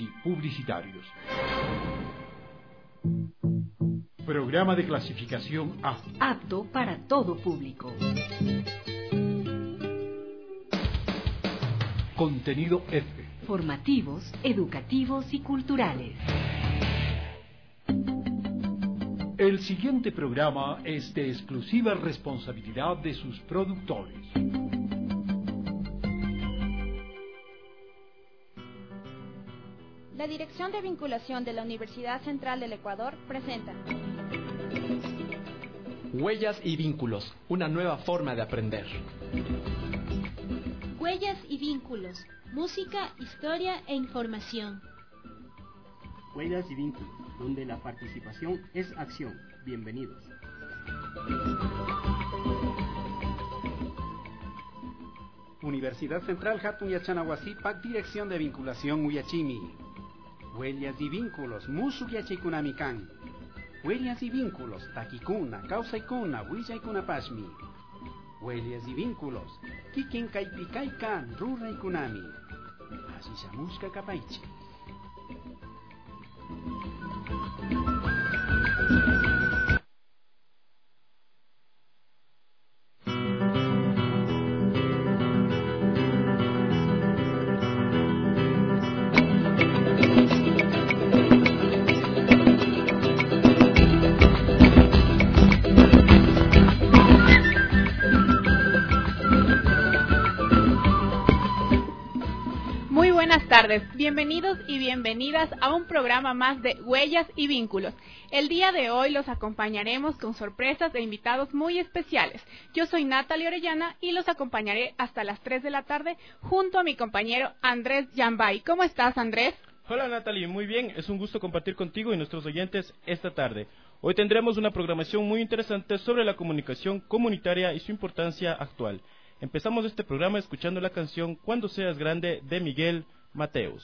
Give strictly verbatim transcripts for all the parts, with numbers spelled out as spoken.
publicitarios. Programa de clasificación A. Apto para todo público. Contenido F. Formativos, educativos y culturales. El siguiente programa es de exclusiva responsabilidad de sus productores. La Dirección de Vinculación de la Universidad Central del Ecuador presenta Huellas y vínculos, una nueva forma de aprender. Huellas y vínculos, música, historia e información. Huellas y vínculos, donde la participación es acción. Bienvenidos. Universidad Central Hatun Yachanahuasipac, Dirección de Vinculación Uyachimi. Huellas y vínculos, Musuk Yachikunamikan. Huellas y vínculos, Takikuna, Kausaikuna, Huillaikuna Pashmi. Huellas y vínculos, Kikin Kaipikaikan, Ruraikunami. Ashishamushka Kapaichi. Buenas tardes, bienvenidos y bienvenidas a un programa más de Huellas y Vínculos. El día de hoy los acompañaremos con sorpresas e invitados muy especiales. Yo soy Natalie Orellana y los acompañaré hasta las tres de la tarde junto a mi compañero Andrés Yambay. ¿Cómo estás, Andrés? Hola, Natalie, muy bien, es un gusto compartir contigo y nuestros oyentes esta tarde. Hoy tendremos una programación muy interesante sobre la comunicación comunitaria y su importancia actual. Empezamos este programa escuchando la canción Cuando seas grande de Miguel Mateos.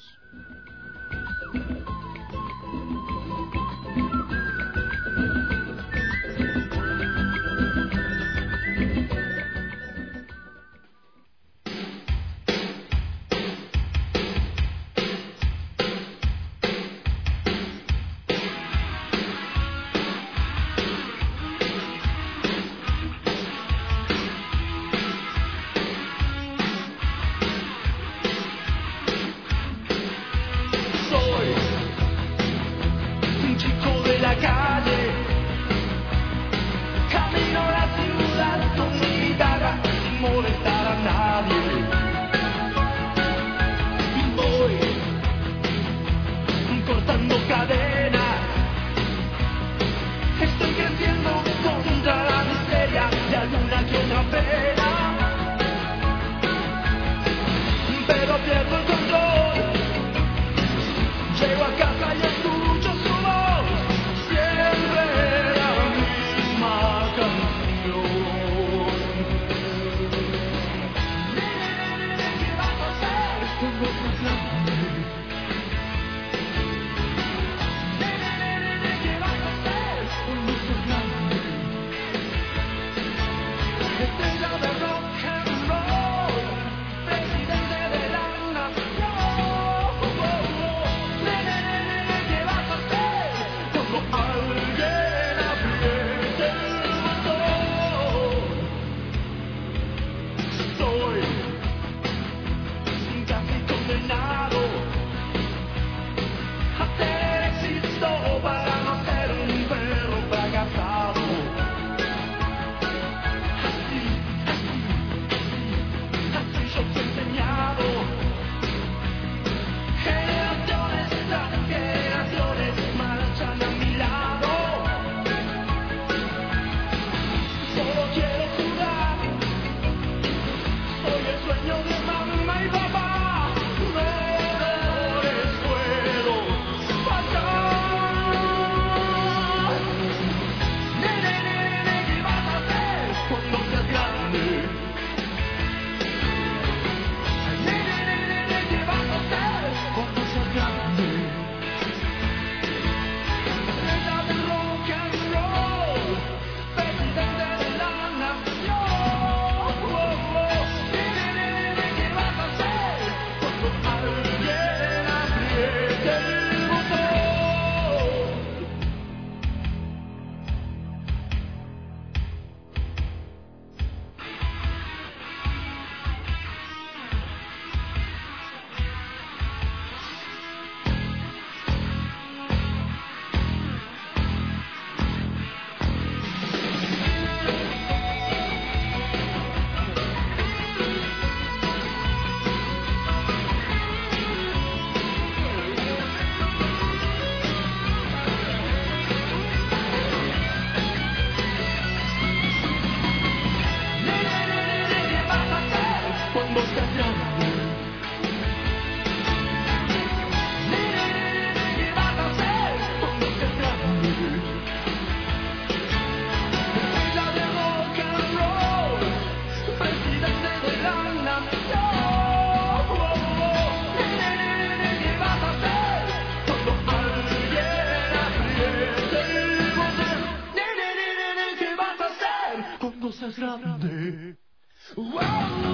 cosa grande. Wow, wow,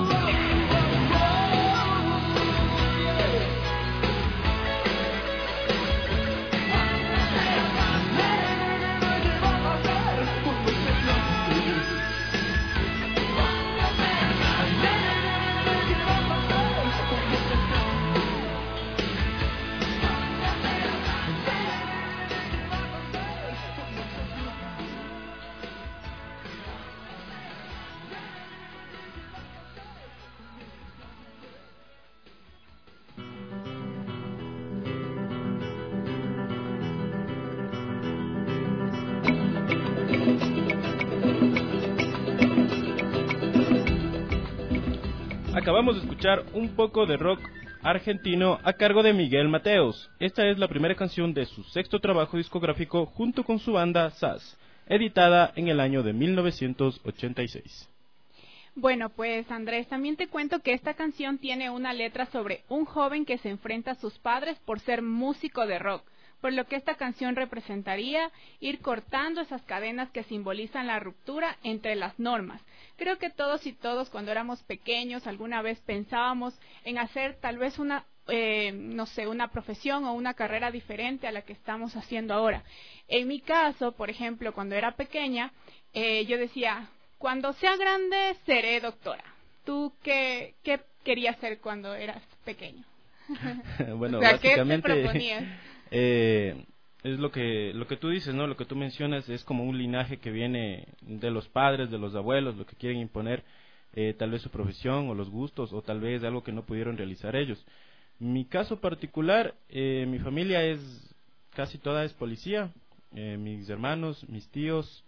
Acabamos de escuchar un poco de rock argentino a cargo de Miguel Mateos. Esta es la primera canción de su sexto trabajo discográfico junto con su banda S A S, editada en el año de mil novecientos ochenta y seis. Bueno, pues Andrés, también te cuento que esta canción tiene una letra sobre un joven que se enfrenta a sus padres por ser músico de rock, por lo que esta canción representaría ir cortando esas cadenas que simbolizan la ruptura entre las normas. Creo que todos y todos cuando éramos pequeños alguna vez pensábamos en hacer tal vez una, eh, no sé, una profesión o una carrera diferente a la que estamos haciendo ahora. En mi caso, por ejemplo, cuando era pequeña, eh, yo decía, cuando sea grande seré doctora. ¿Tú qué, qué querías ser cuando eras pequeño? Bueno, o sea, básicamente, ¿qué te proponías? Eh, es lo que lo que tú dices, ¿no? Lo que tú mencionas es como un linaje que viene de los padres, de los abuelos, lo que quieren imponer, eh, tal vez su profesión o los gustos o tal vez algo que no pudieron realizar ellos. Mi caso particular, eh, mi familia es casi toda es policía, eh, mis hermanos, mis tíos,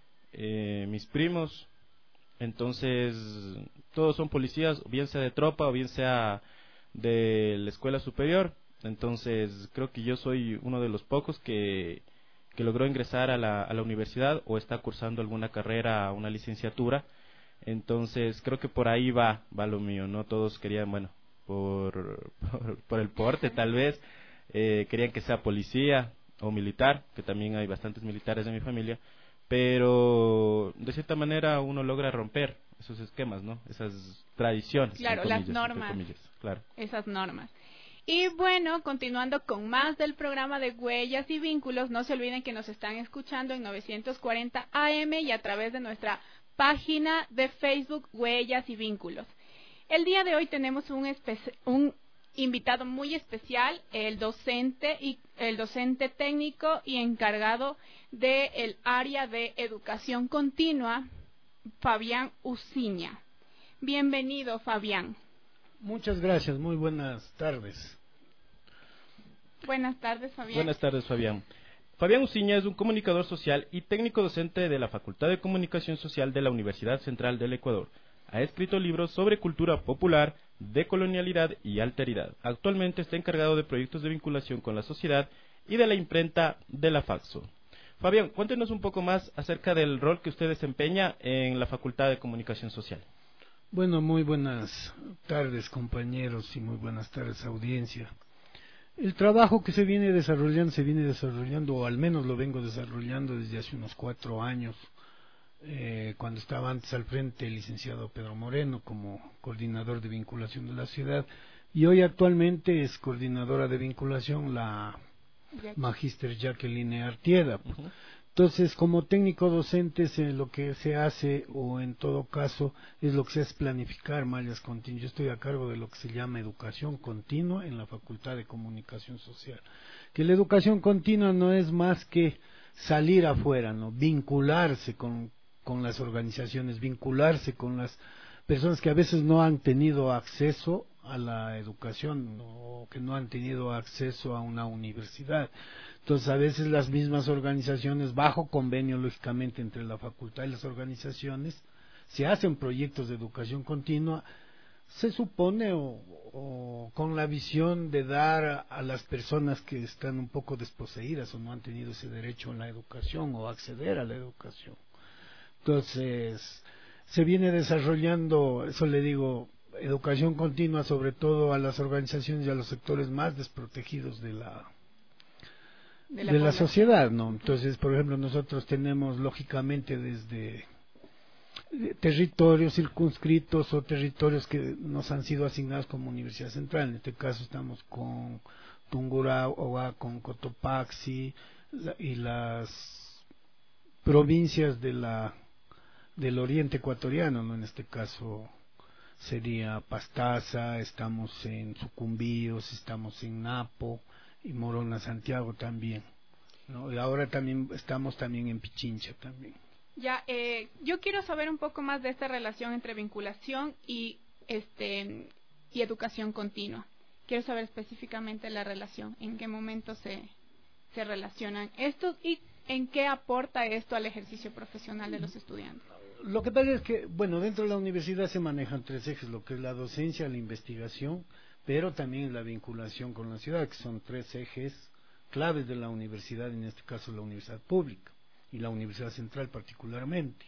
eh, mis primos, entonces todos son policías, bien sea de tropa o bien sea de la escuela superior. Entonces creo que yo soy uno de los pocos que, que logró ingresar a la, a la universidad o está cursando alguna carrera, una licenciatura. Entonces creo que por ahí va, va lo mío, ¿no? Todos querían, bueno, por, por, por el porte tal vez, eh, querían que sea policía o militar, que también hay bastantes militares en mi familia, pero de cierta manera uno logra romper esos esquemas, ¿no? Esas tradiciones. Claro, comillas, las normas, comillas, claro. Esas normas. Y bueno, continuando con más del programa de Huellas y Vínculos, no se olviden que nos están escuchando en novecientos cuarenta A M y a través de nuestra página de Facebook Huellas y Vínculos. El día de hoy tenemos un, espe- un invitado muy especial, el docente y el docente técnico y encargado del área de educación continua, Fabián Uciña. Bienvenido, Fabián. Muchas gracias, muy buenas tardes. Buenas tardes, Fabián. Buenas tardes, Fabián. Fabián Uciña es un comunicador social y técnico docente de la Facultad de Comunicación Social de la Universidad Central del Ecuador. Ha escrito libros sobre cultura popular, decolonialidad y alteridad. Actualmente está encargado de proyectos de vinculación con la sociedad y de la imprenta de la Faxo. Fabián, cuéntenos un poco más acerca del rol que usted desempeña en la Facultad de Comunicación Social. Bueno, muy buenas tardes, compañeros, y muy buenas tardes, audiencia. El trabajo que se viene desarrollando, se viene desarrollando, o al menos lo vengo desarrollando desde hace unos cuatro años, eh, cuando estaba antes al frente el licenciado Pedro Moreno como coordinador de vinculación de la ciudad, y hoy actualmente es coordinadora de vinculación la magíster Jacqueline Artieda. Uh-huh. Entonces, como técnico docente, eh, lo que se hace, o en todo caso, es lo que se hace planificar mallas continuas. Yo estoy a cargo de lo que se llama educación continua en la Facultad de Comunicación Social. Que la educación continua no es más que salir afuera, ¿no? Vincularse con, con las organizaciones, vincularse con las personas que a veces no han tenido acceso a la educación o que no han tenido acceso a una universidad. Entonces, a veces las mismas organizaciones, bajo convenio, lógicamente, entre la facultad y las organizaciones, se hacen proyectos de educación continua, se supone, o, o con la visión de dar a, a las personas que están un poco desposeídas o no han tenido ese derecho a la educación o acceder a la educación. Entonces, se viene desarrollando, eso le digo, educación continua, sobre todo a las organizaciones y a los sectores más desprotegidos de la de la, de la sociedad, ¿no? Entonces, por ejemplo, nosotros tenemos lógicamente desde territorios circunscritos o territorios que nos han sido asignados como Universidad Central. En este caso estamos con Tungurahua, con Cotopaxi la, y las provincias de la del oriente ecuatoriano, ¿no? En este caso sería Pastaza, estamos en Sucumbíos, estamos en Napo y Morona, Santiago también, ¿no? Y ahora también estamos también en Pichincha también. Ya, eh, yo quiero saber un poco más de esta relación entre vinculación y este y educación continua. Quiero saber específicamente la relación, en qué momento se se relacionan estos y en qué aporta esto al ejercicio profesional de los estudiantes. Lo que pasa es que, bueno, dentro de la universidad se manejan tres ejes, lo que es la docencia, la investigación, pero también la vinculación con la ciudad, que son tres ejes claves de la universidad, en este caso la universidad pública y la Universidad Central particularmente.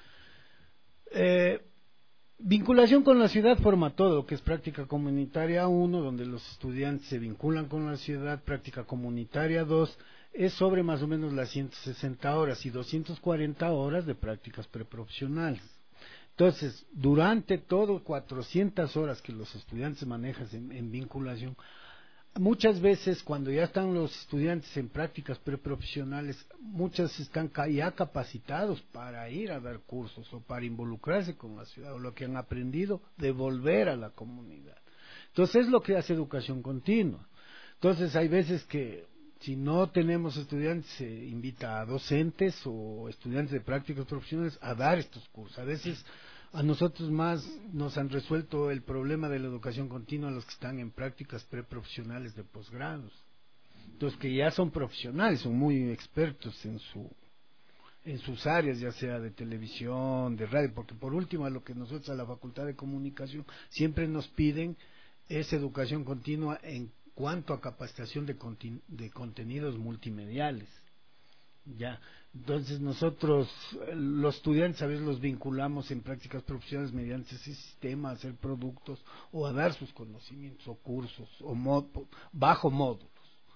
Eh, vinculación con la ciudad forma todo, lo que es práctica comunitaria uno, donde los estudiantes se vinculan con la ciudad, práctica comunitaria dos, es sobre más o menos las ciento sesenta horas y doscientas cuarenta horas de prácticas preprofesionales. Entonces, durante todo cuatrocientas horas que los estudiantes manejan en, en vinculación, muchas veces cuando ya están los estudiantes en prácticas preprofesionales, muchas están ya capacitados para ir a dar cursos o para involucrarse con la ciudad, o lo que han aprendido, devolver a la comunidad. Entonces, es lo que hace educación continua. Entonces, hay veces que si no tenemos estudiantes, se invita a docentes o estudiantes de prácticas profesionales a dar estos cursos. A veces a nosotros más nos han resuelto el problema de la educación continua los que están en prácticas preprofesionales de posgrados. Entonces, que ya son profesionales, son muy expertos en su en sus áreas, ya sea de televisión, de radio, porque por último a lo que nosotros a la Facultad de Comunicación siempre nos piden es educación continua en cuanto a capacitación de, contin de contenidos multimediales. Ya, entonces nosotros, los estudiantes a veces los vinculamos en prácticas profesionales mediante ese sistema a hacer productos o a dar sus conocimientos o cursos o mod bajo módulos.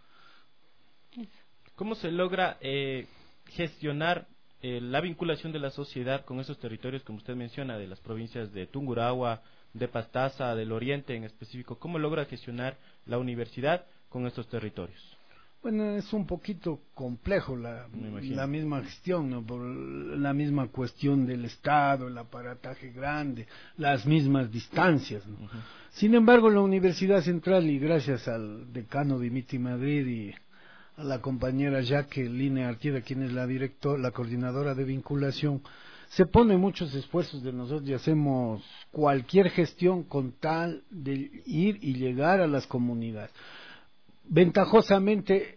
¿Cómo se logra eh, gestionar eh, la vinculación de la sociedad con esos territorios, como usted menciona, de las provincias de Tungurahua, de Pastaza, del Oriente en específico? ¿Cómo logra gestionar la universidad con estos territorios? Bueno, es un poquito complejo la, la misma gestión, ¿no? Por la misma cuestión del Estado, el aparataje grande, las mismas distancias, ¿no? Uh-huh. Sin embargo, la Universidad Central, y gracias al decano Dimitri Madrid y a la compañera Jacqueline Artieda, quien es la directora, la coordinadora de vinculación, se ponen muchos esfuerzos de nosotros y hacemos cualquier gestión con tal de ir y llegar a las comunidades. Ventajosamente,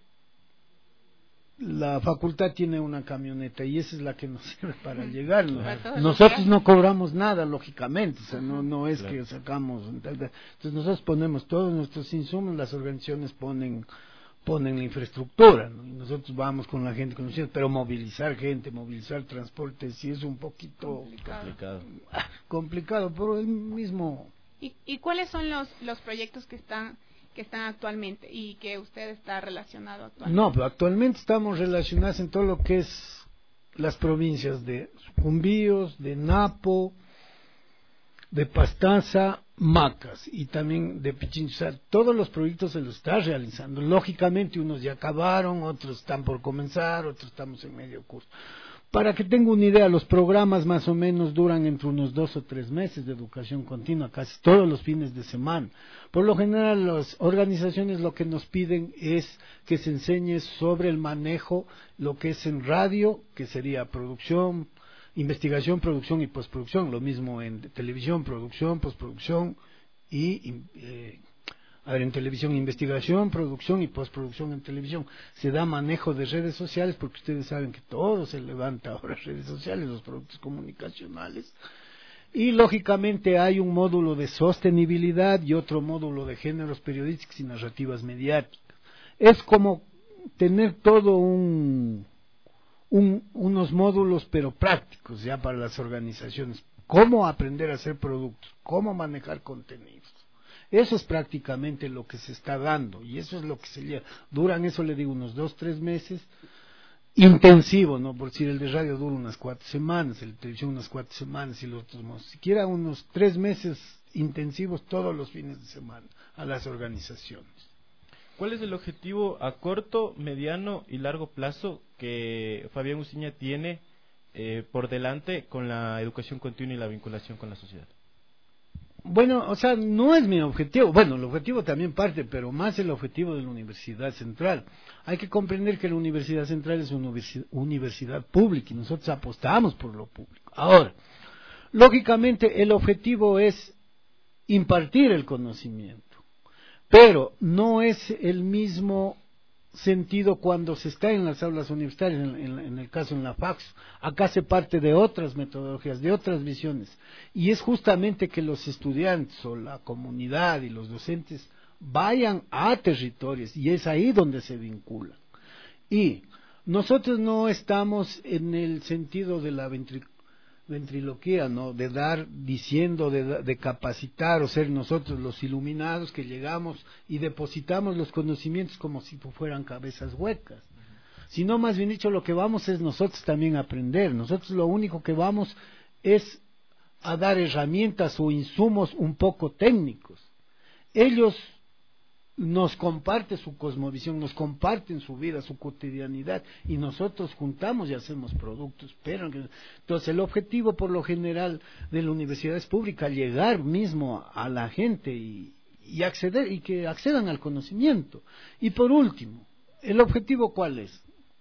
la facultad tiene una camioneta y esa es la que nos sirve para llegar. Claro. Nosotros no cobramos nada, lógicamente, o sea, no, no es claro. que sacamos. Entonces nosotros ponemos todos nuestros insumos, las organizaciones ponen ponen la infraestructura, ¿no? Y nosotros vamos con la gente conocida, pero movilizar gente, movilizar transporte, sí es un poquito complicado, complicado, pero el mismo. ¿Y, y cuáles son los los proyectos que están que están actualmente y que usted está relacionado actualmente? No, pero actualmente estamos relacionados en todo lo que es las provincias de Sucumbíos, de Napo, de Pastaza, Macas y también de Pichincha. O sea, todos los proyectos se los está realizando. Lógicamente unos ya acabaron, otros están por comenzar, otros estamos en medio curso. Para que tenga una idea, los programas más o menos duran entre unos dos o tres meses de educación continua, casi todos los fines de semana. Por lo general, las organizaciones lo que nos piden es que se enseñe sobre el manejo, lo que es en radio, que sería producción, investigación, producción y postproducción, lo mismo en televisión, producción, postproducción y eh, a ver, en televisión, investigación, producción y postproducción en televisión. Se da manejo de redes sociales porque ustedes saben que todo se levanta ahora en redes sociales, los productos comunicacionales. Y lógicamente hay un módulo de sostenibilidad y otro módulo de géneros periodísticos y narrativas mediáticas. Es como tener todo un... Un, unos módulos pero prácticos ya para las organizaciones, cómo aprender a hacer productos, cómo manejar contenidos. Eso es prácticamente lo que se está dando y eso es lo que se lleva. Duran, eso le digo, unos dos, tres meses intensivo, ¿no? Por decir, el de radio dura unas cuatro semanas, el de televisión unas cuatro semanas, y los otros, no, siquiera unos tres meses intensivos todos los fines de semana a las organizaciones. ¿Cuál es el objetivo a corto, mediano y largo plazo que Fabián Uciña tiene eh, por delante con la educación continua y la vinculación con la sociedad? Bueno, o sea, no es mi objetivo. Bueno, el objetivo también parte, pero más el objetivo de la Universidad Central. Hay que comprender que la Universidad Central es una universidad pública y nosotros apostamos por lo público. Ahora, lógicamente el objetivo es impartir el conocimiento, pero no es el mismo sentido cuando se está en las aulas universitarias, en, en, en el caso en la F A C S. Acá se parte de otras metodologías, de otras visiones, y es justamente que los estudiantes o la comunidad y los docentes vayan a territorios, y es ahí donde se vinculan. Y nosotros no estamos en el sentido de la ventriloquía, ventriloquía, ¿no? De dar, diciendo, de, de capacitar o ser nosotros los iluminados que llegamos y depositamos los conocimientos como si fueran cabezas huecas. Sino, más bien dicho, lo que vamos es nosotros también a aprender. Nosotros lo único que vamos es a dar herramientas o insumos un poco técnicos. Ellos nos comparten su cosmovisión, nos comparten su vida, su cotidianidad, y nosotros juntamos y hacemos productos. Pero entonces el objetivo por lo general de la universidad es pública, llegar mismo a la gente y, y acceder, y que accedan al conocimiento. Y por último, ¿el objetivo cuál es?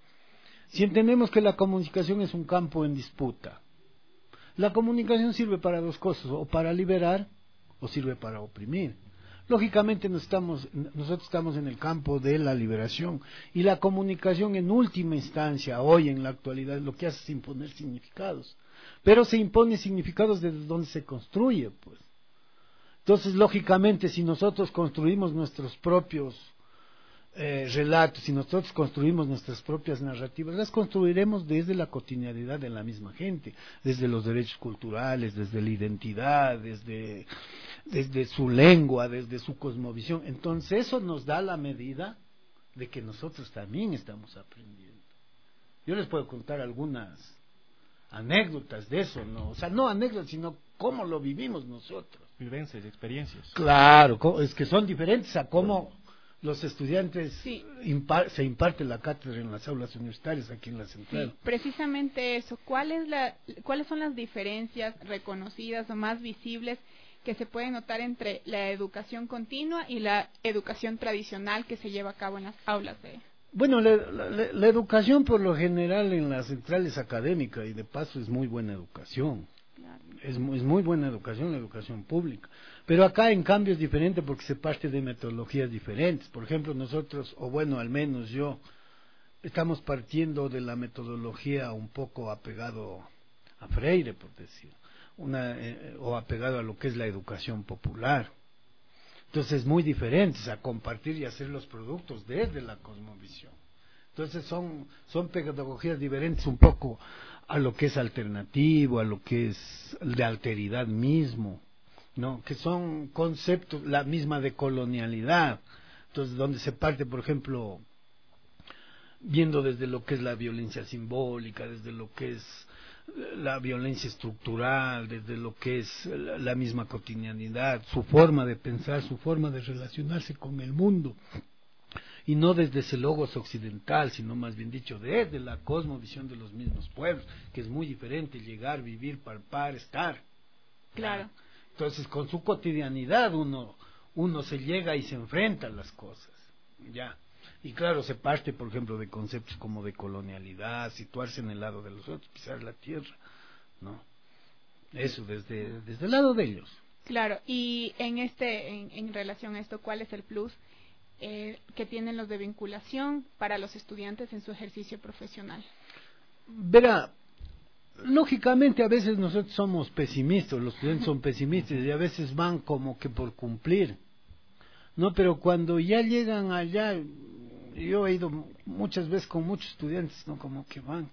Si entendemos que la comunicación es un campo en disputa, la comunicación sirve para dos cosas, o para liberar o sirve para oprimir. Lógicamente nos estamos, nosotros estamos en el campo de la liberación, y la comunicación en última instancia, hoy en la actualidad, lo que hace es imponer significados, pero se impone significados desde donde se construye, pues. Entonces, lógicamente, si nosotros construimos nuestros propios eh, relatos, si nosotros construimos nuestras propias narrativas, las construiremos desde la cotidianidad de la misma gente, desde los derechos culturales, desde la identidad, desde... desde su lengua, desde su cosmovisión. Entonces eso nos da la medida de que nosotros también estamos aprendiendo. Yo les puedo contar algunas anécdotas de eso, ¿no? O sea, no anécdotas, sino cómo lo vivimos nosotros. Vivencias, experiencias. Claro, es que son diferentes a cómo los estudiantes sí. impar se imparte la cátedra en las aulas universitarias aquí en la Central. Sí, precisamente eso. ¿Cuál es la, ¿Cuáles son las diferencias reconocidas o más visibles que se puede notar entre la educación continua y la educación tradicional que se lleva a cabo en las aulas de... Bueno, la, la, la educación por lo general en las centrales académicas, y de paso es muy buena educación, claro. es, es muy buena educación, la educación pública, pero acá en cambio es diferente porque se parte de metodologías diferentes. Por ejemplo, nosotros, o bueno, al menos yo, estamos partiendo de la metodología un poco apegado a Freire, por decir. Una, eh, o apegado a lo que es la educación popular. Entonces es muy diferente, o sea, compartir y hacer los productos desde la cosmovisión. Entonces son, son pedagogías diferentes un poco a lo que es alternativo, a lo que es de alteridad mismo, ¿no? Que son conceptos, la misma de colonialidad. Entonces, donde se parte, por ejemplo, viendo desde lo que es la violencia simbólica, desde lo que es la violencia estructural, desde lo que es la misma cotidianidad, su forma de pensar, su forma de relacionarse con el mundo, y no desde ese logos occidental, sino más bien dicho desde la cosmovisión de los mismos pueblos, que es muy diferente llegar, vivir, palpar, estar. Claro. Entonces, con su cotidianidad uno uno se llega y se enfrenta a las cosas, ya. Y claro, se parte, por ejemplo, de conceptos como de colonialidad, situarse en el lado de los otros, pisar la tierra, ¿no? Eso, desde, desde el lado de ellos. Claro, y en este en, en relación a esto, ¿cuál es el plus eh, que tienen los de vinculación para los estudiantes en su ejercicio profesional? Verá, lógicamente a veces nosotros somos pesimistas, los estudiantes son pesimistas y a veces van como que por cumplir, ¿no? Pero cuando ya llegan allá... Yo he ido muchas veces con muchos estudiantes, ¿no? Como que van,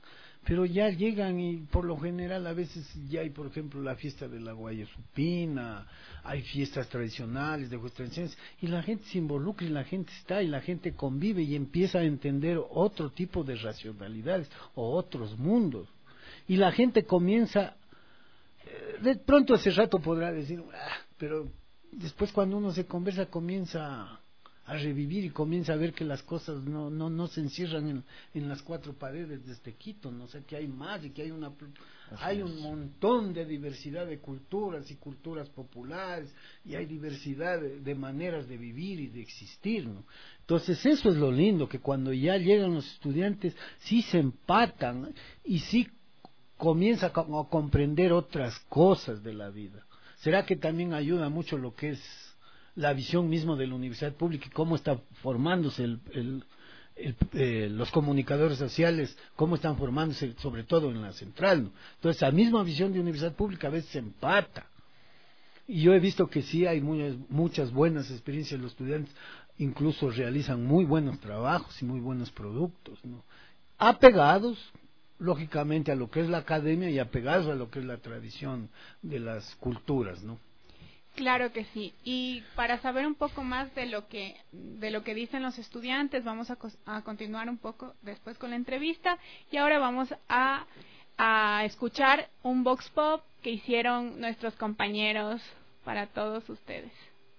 pero ya llegan y por lo general a veces ya hay, por ejemplo, la fiesta de la Guayasupina, hay fiestas tradicionales de tradiciones, y la gente se involucra y la gente está y la gente convive y empieza a entender otro tipo de racionalidades o otros mundos, y la gente comienza, eh, de pronto ese rato podrá decir, ah, pero después cuando uno se conversa comienza a revivir y comienza a ver que las cosas no no no se encierran en, en las cuatro paredes de este Quito, no sé, que hay más y que hay una hay un montón de diversidad de culturas y culturas populares, y hay diversidad de, de maneras de vivir y de existir, ¿no? Entonces eso es lo lindo, que cuando ya llegan los estudiantes sí se empatan y sí comienza a, a comprender otras cosas de la vida. ¿Será que también ayuda mucho lo que es la visión mismo de la universidad pública y cómo está formándose el, el, el, eh, los comunicadores sociales, cómo están formándose, sobre todo en la central, ¿no? Entonces, la misma visión de universidad pública a veces se empata. Y yo he visto que sí hay muy, muchas buenas experiencias, los estudiantes incluso realizan muy buenos trabajos y muy buenos productos, ¿no? Apegados, lógicamente, a lo que es la academia y apegados a lo que es la tradición de las culturas, ¿no? Claro que sí. Y para saber un poco más de lo que de lo que dicen los estudiantes, vamos a, a continuar un poco después con la entrevista. Y ahora vamos a, a escuchar un Vox Pop que hicieron nuestros compañeros para todos ustedes.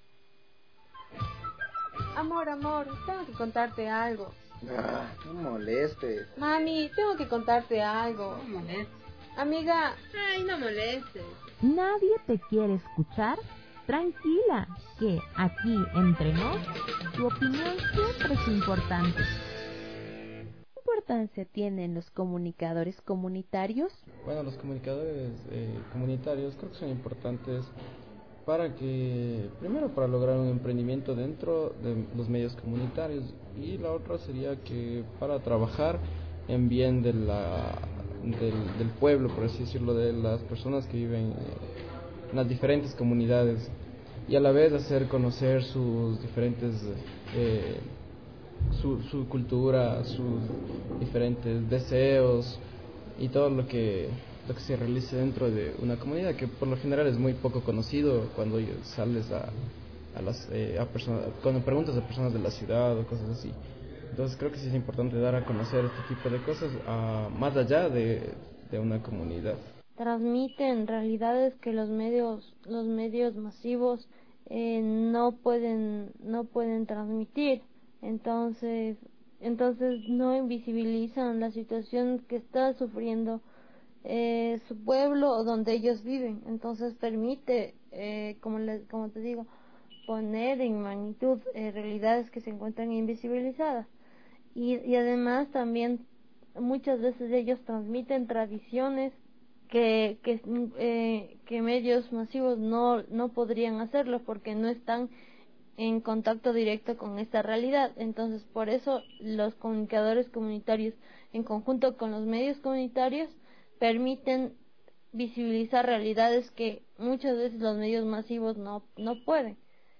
Amor, amor, tengo que contarte algo. Ah, no molestes. Mami, tengo que contarte algo. No molestes. Amiga. Ay, no molestes. ¿Nadie te quiere escuchar? Tranquila, que aquí entre nos, tu opinión siempre es importante. ¿Qué importancia tienen los comunicadores comunitarios? Bueno, los comunicadores eh, comunitarios creo que son importantes para que, primero, para lograr un emprendimiento dentro de los medios comunitarios, y la otra sería que para trabajar en bien de la, del, del pueblo, por así decirlo, de las personas que viven en las diferentes comunidades, y a la vez hacer conocer sus diferentes eh, su, su cultura, sus diferentes deseos y todo lo que lo que se realice dentro de una comunidad, que por lo general es muy poco conocido cuando sales a, a las eh, a personas, cuando preguntas a personas de la ciudad o cosas así. Entonces creo que sí es importante dar a conocer este tipo de cosas a, más allá de, de una comunidad. Transmiten realidades que los medios los medios masivos eh, no pueden no pueden transmitir. Entonces entonces no invisibilizan la situación que está sufriendo eh, su pueblo o donde ellos viven. Entonces permite eh, como les, como te digo, poner en magnitud eh, realidades que se encuentran invisibilizadas, y, y además también muchas veces ellos transmiten tradiciones que que, eh, que medios masivos no no podrían hacerlo porque no están en contacto directo con esta realidad. Entonces por eso los comunicadores comunitarios en conjunto con los medios comunitarios permiten visibilizar realidades que muchas veces los medios masivos no no pueden.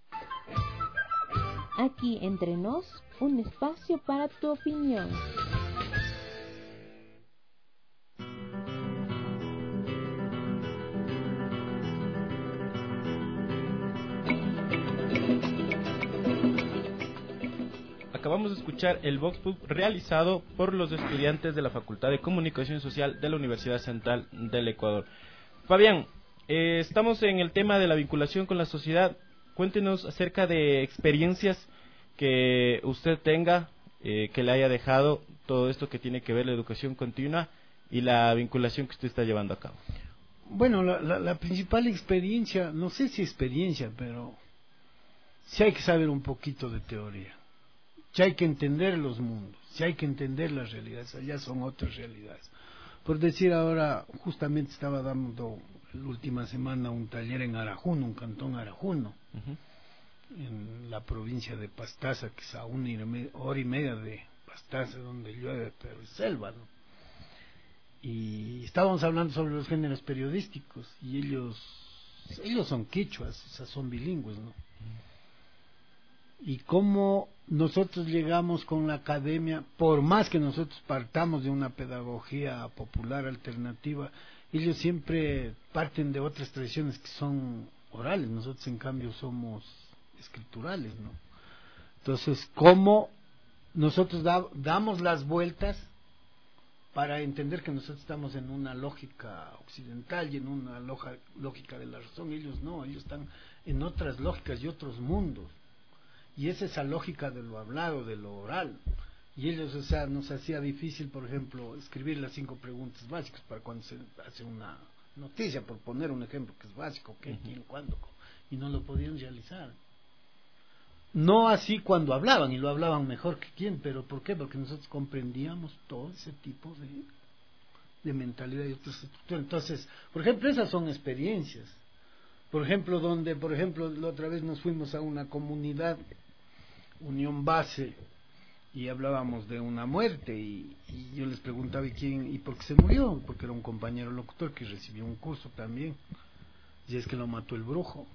Aquí entre nos, un espacio para tu opinión. Acabamos de escuchar el Vox Pop realizado por los estudiantes de la Facultad de Comunicación Social de la Universidad Central del Ecuador. Fabián, eh, estamos en el tema de la vinculación con la sociedad. Cuéntenos acerca de experiencias que usted tenga, eh, que le haya dejado todo esto que tiene que ver la educación continua y la vinculación que usted está llevando a cabo. Bueno, la, la, la principal experiencia, no sé si experiencia, pero sí hay que saber un poquito de teoría. Si hay que entender los mundos, si hay que entender las realidades, allá son otras realidades. Por decir ahora, justamente estaba dando la última semana un taller en Arajuno, un cantón Arajuno, uh-huh. en la provincia de Pastaza, que es a una hora y media de Pastaza, donde llueve, pero es selva, ¿no? Y estábamos hablando sobre los géneros periodísticos, y ellos ellos son quichuas, o sea, son bilingües, ¿no? y cómo nosotros llegamos con la academia, por más que nosotros partamos de una pedagogía popular alternativa, ellos siempre parten de otras tradiciones que son orales, nosotros en cambio somos escriturales, ¿no? Entonces, ¿cómo nosotros da, damos las vueltas para entender que nosotros estamos en una lógica occidental y en una loja, lógica de la razón? Ellos no, ellos están en otras lógicas y otros mundos. Y es esa lógica de lo hablado, de lo oral. Y ellos, o sea, nos hacía difícil, por ejemplo, escribir las cinco preguntas básicas para cuando se hace una noticia, por poner un ejemplo que es básico, qué, quién, cuándo, y no lo podían realizar. No así cuando hablaban, y lo hablaban mejor que quién, pero ¿por qué? Porque nosotros comprendíamos todo ese tipo de, de mentalidad y otras estructuras. Entonces, por ejemplo, esas son experiencias. Por ejemplo, donde, por ejemplo, la otra vez nos fuimos a una comunidad, Unión Base, y hablábamos de una muerte, y, y yo les preguntaba, ¿y quién, y por qué se murió? Porque era un compañero locutor que recibió un curso también, y es que lo mató el brujo.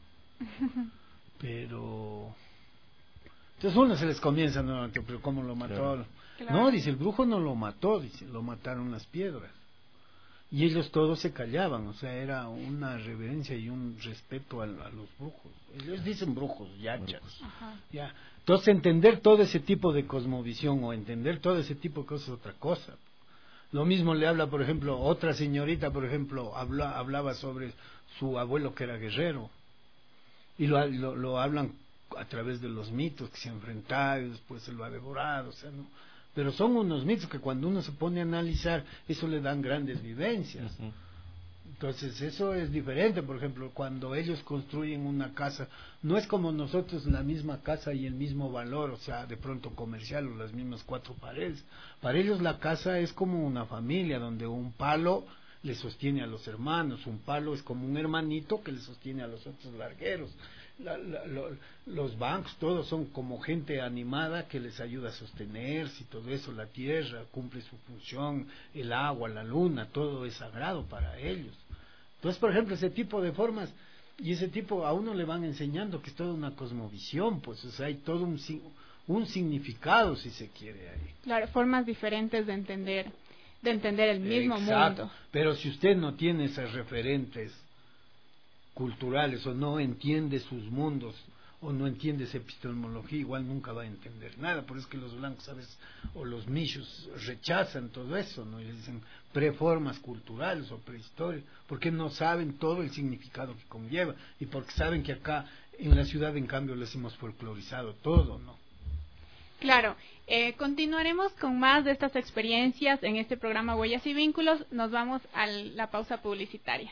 Pero... entonces uno se les comienza, no, pero ¿cómo lo mató? Claro. Claro. No, dice, el brujo no lo mató, dice, lo mataron las piedras. Y ellos todos se callaban, o sea, era una reverencia y un respeto a, a los brujos. Ellos dicen brujos, yachas. Ya. Entonces entender todo ese tipo de cosmovisión o entender todo ese tipo de cosas es otra cosa. Lo mismo le habla, por ejemplo, otra señorita, por ejemplo, habla, hablaba sobre su abuelo que era guerrero. Y lo, lo, lo hablan a través de los mitos, que se ha enfrentado y después se lo ha devorado, o sea, ¿no? Pero son unos mitos que cuando uno se pone a analizar, eso le dan grandes vivencias. Uh-huh. Entonces eso es diferente. Por ejemplo, cuando ellos construyen una casa, no es como nosotros la misma casa y el mismo valor, o sea, de pronto comercial o las mismas cuatro paredes. Para ellos la casa es como una familia, donde un palo le sostiene a los hermanos, un palo es como un hermanito que le sostiene a los otros largueros. La, la, lo, los bancos, todos son como gente animada que les ayuda a sostenerse y todo eso. La tierra cumple su función, el agua, la luna, todo es sagrado para ellos. Entonces, por ejemplo, ese tipo de formas y ese tipo a uno le van enseñando que es toda una cosmovisión, pues, o sea, hay todo un, un significado, si se quiere, ahí. Claro, formas diferentes de entender, de entender el mismo Exacto. mundo. Pero si usted no tiene esas referentes culturales o no entiende sus mundos o no entiende esa epistemología, igual nunca va a entender nada. Por eso es que los blancos a veces, o los michos, rechazan todo eso, ¿no? Y les dicen preformas culturales o prehistoria, porque no saben todo el significado que conlleva y porque saben que acá en la ciudad en cambio les hemos folclorizado todo, ¿no? Claro, eh, continuaremos con más de estas experiencias en este programa Huellas y Vínculos. Nos vamos a la pausa publicitaria.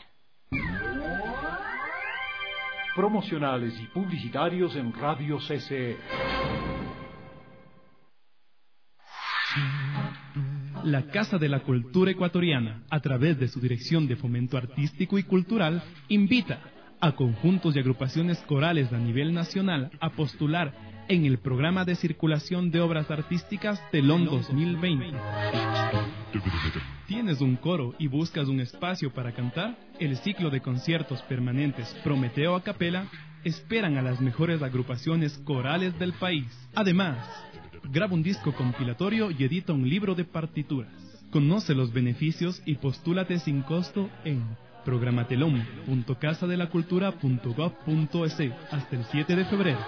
Promocionales y publicitarios en Radio C C E. La Casa de la Cultura Ecuatoriana, a través de su Dirección de Fomento Artístico y Cultural, invita a conjuntos y agrupaciones corales a nivel nacional a postular en el programa de circulación de obras artísticas Telón dos mil veinte. ¿Tienes un coro y buscas un espacio para cantar? El ciclo de conciertos permanentes Prometeo a Capela esperan a las mejores agrupaciones corales del país. Además, graba un disco compilatorio y edita un libro de partituras. Conoce los beneficios y postúlate sin costo en programatelón punto casa de la cultura punto gob punto es hasta el siete de febrero.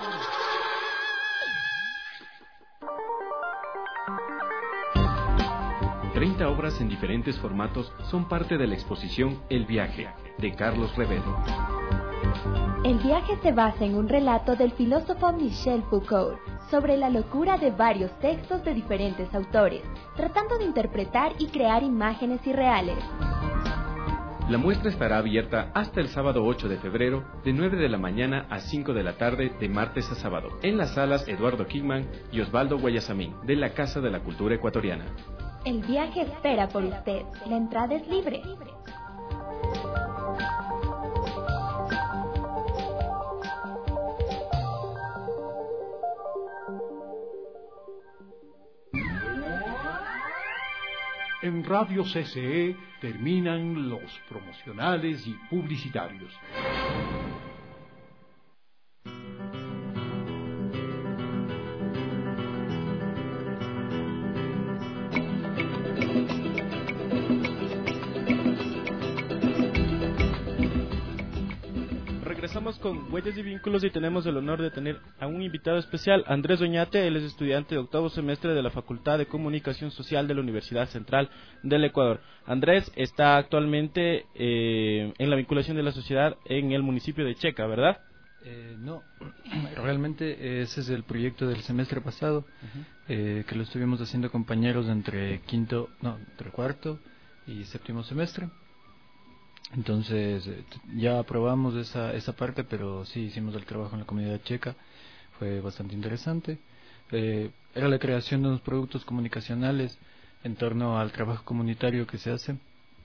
treinta obras en diferentes formatos son parte de la exposición El Viaje, de Carlos Revedo. El viaje se basa en un relato del filósofo Michel Foucault sobre la locura de varios textos de diferentes autores, tratando de interpretar y crear imágenes irreales. La muestra estará abierta hasta el sábado ocho de febrero, de nueve de la mañana a cinco de la tarde, de martes a sábado, en las salas Eduardo Kingman y Osvaldo Guayasamín, de la Casa de la Cultura Ecuatoriana. El viaje espera por usted. La entrada es libre. En Radio C C E terminan los promocionales y publicitarios. regresamos con Huellas y Vínculos y tenemos el honor de tener a un invitado especial, Andrés Oñate. Él es estudiante de octavo semestre de la Facultad de Comunicación Social de la Universidad Central del Ecuador. Andrés está actualmente eh, en la vinculación de la sociedad en el municipio de Checa, ¿verdad? Eh, no, realmente ese es el proyecto del semestre pasado, uh-huh. eh, que lo estuvimos haciendo compañeros entre quinto, no, entre cuarto y séptimo semestre. Entonces ya aprobamos esa esa parte, pero sí hicimos el trabajo en la comunidad checa, fue bastante interesante. Eh, era la creación de unos productos comunicacionales en torno al trabajo comunitario que se hace,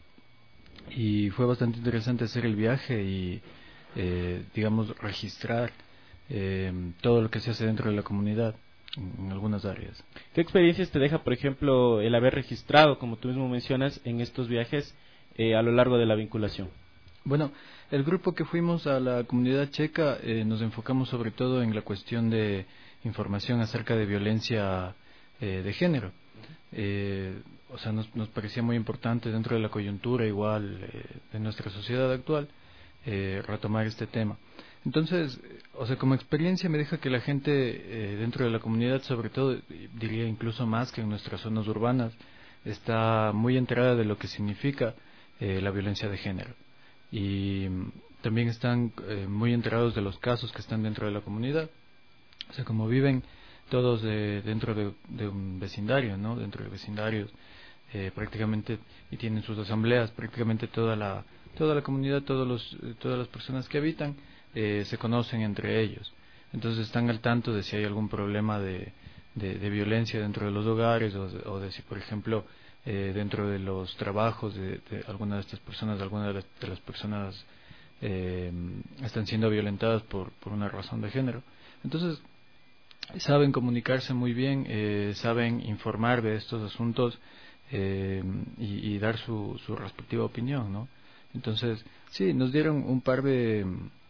y fue bastante interesante hacer el viaje y eh, digamos registrar eh, todo lo que se hace dentro de la comunidad en, en algunas áreas. ¿Qué experiencias te deja, por ejemplo, el haber registrado, como tú mismo mencionas, en estos viajes Eh, a lo largo de la vinculación? Bueno, el grupo que fuimos a la comunidad checa eh, nos enfocamos sobre todo en la cuestión de información acerca de violencia eh, de género. Eh, o sea, nos, nos parecía muy importante dentro de la coyuntura igual eh, de nuestra sociedad actual eh, retomar este tema. Entonces, o sea, como experiencia me deja que la gente eh, dentro de la comunidad, sobre todo, diría incluso más que en nuestras zonas urbanas, está muy enterada de lo que significa Eh, la violencia de género, y mm, también están eh, muy enterados de los casos que están dentro de la comunidad. O sea, como viven todos eh, dentro de, de un vecindario, ¿no? Dentro de vecindarios eh, prácticamente, y tienen sus asambleas, prácticamente toda la toda la comunidad, todos los eh, todas las personas que habitan eh, se conocen entre ellos. Entonces están al tanto de si hay algún problema de de, de violencia dentro de los hogares, o de, o de si, por ejemplo, Eh, dentro de los trabajos de, de alguna de estas personas, algunas de las, de las personas eh, están siendo violentadas por, por una razón de género. Entonces, saben comunicarse muy bien, eh, saben informar de estos asuntos eh, y, y dar su, su respectiva opinión, ¿no? Entonces, sí, nos dieron un par de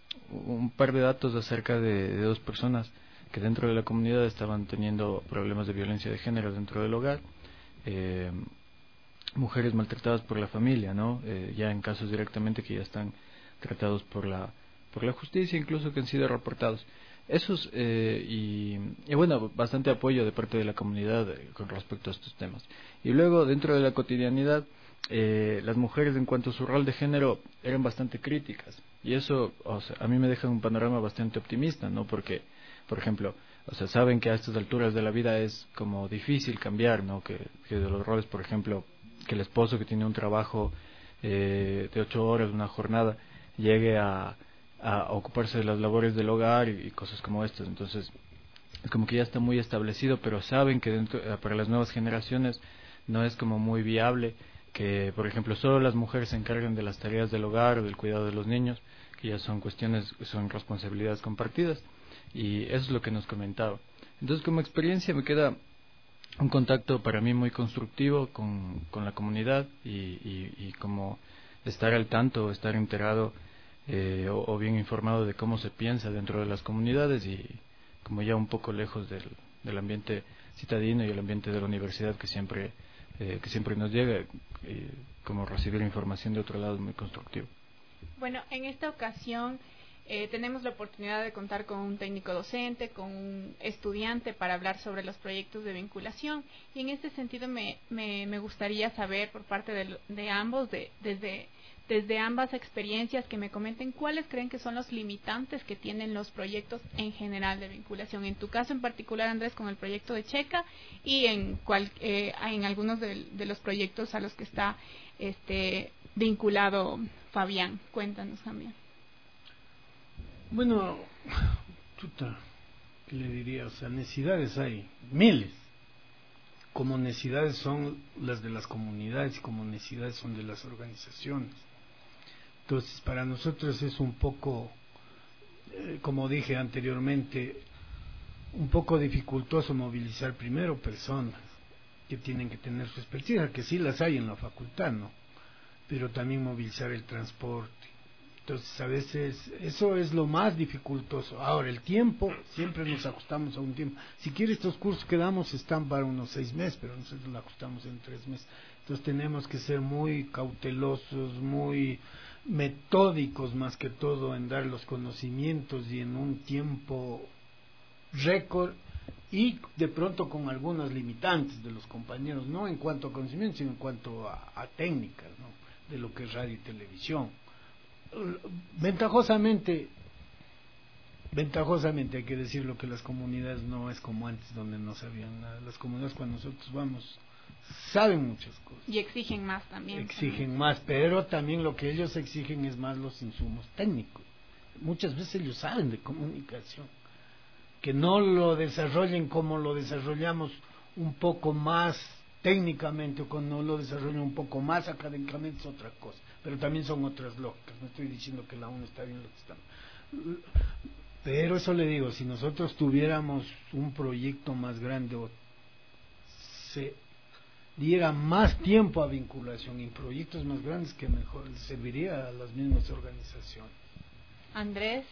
un par de datos acerca de, de dos personas que dentro de la comunidad estaban teniendo problemas de violencia de género dentro del hogar. Eh, mujeres maltratadas por la familia, ¿no? Eh, ya en casos directamente que ya están tratados por la por la justicia, incluso que han sido reportados. Esos eh, y, y bueno, bastante apoyo de parte de la comunidad eh, con respecto a estos temas. Y luego, dentro de la cotidianidad, eh, las mujeres en cuanto a su rol de género eran bastante críticas, y eso, o sea, a mí me deja un panorama bastante optimista, ¿no? Porque, por ejemplo, o sea, saben que a estas alturas de la vida es como difícil cambiar, ¿no? Que, que de los roles, por ejemplo, que el esposo que tiene un trabajo eh, de ocho horas, una jornada, llegue a, a ocuparse de las labores del hogar y, y cosas como estas. Entonces, es como que ya está muy establecido, pero saben que dentro, para las nuevas generaciones no es como muy viable que, por ejemplo, solo las mujeres se encarguen de las tareas del hogar o del cuidado de los niños, que ya son cuestiones, son responsabilidades compartidas, y eso es lo que nos comentaba. Entonces, como experiencia me queda un contacto para mí muy constructivo con, con la comunidad, y, y, y como estar al tanto, estar enterado eh, o, o bien informado de cómo se piensa dentro de las comunidades, y como ya un poco lejos del, del ambiente citadino y el ambiente de la universidad que siempre eh, que siempre nos llega, eh, como recibir información de otro lado es muy constructivo. Bueno, en esta ocasión Eh, tenemos la oportunidad de contar con un técnico docente, con un estudiante para hablar sobre los proyectos de vinculación, y en este sentido me, me, me gustaría saber por parte de, de ambos, de, desde, desde ambas experiencias, que me comenten cuáles creen que son los limitantes que tienen los proyectos en general de vinculación. En tu caso en particular, Andrés, con el proyecto de Checa, y en, cual, eh, en algunos de, de los proyectos a los que está este, vinculado Fabián. Cuéntanos también. Bueno, chuta, ¿qué le diría? O sea, necesidades hay miles. Como necesidades son las de las comunidades, y como necesidades son de las organizaciones. Entonces, para nosotros es un poco, eh, como dije anteriormente, un poco dificultoso movilizar primero personas que tienen que tener su experiencia, que sí las hay en la facultad, ¿no? Pero también movilizar el transporte, Entonces, a veces eso es lo más dificultoso. Ahora, el tiempo, siempre nos ajustamos a un tiempo. Si quiere, estos cursos que damos están para unos seis meses, pero nosotros lo ajustamos en tres meses. Entonces, tenemos que ser muy cautelosos, muy metódicos más que todo en dar los conocimientos y en un tiempo récord, y de pronto con algunas limitantes de los compañeros, no en cuanto a conocimiento, sino en cuanto a, a técnicas, ¿no?, de lo que es radio y televisión. Ventajosamente, ventajosamente hay que decirlo, que las comunidades no es como antes, donde no sabían nada. Las comunidades, cuando nosotros vamos, saben muchas cosas. Y exigen más también. Exigen también. más, pero también lo que ellos exigen es más los insumos técnicos. Muchas veces ellos saben de comunicación. Que no lo desarrollen como lo desarrollamos un poco más técnicamente, o cuando lo desarrollan un poco más académicamente, es otra cosa. Pero también son otras lógicas. No estoy diciendo que la uno está bien, lo que está mal. Pero eso le digo, si nosotros tuviéramos un proyecto más grande, o se diera más tiempo a vinculación y proyectos más grandes, que mejor serviría a las mismas organizaciones. Andrés.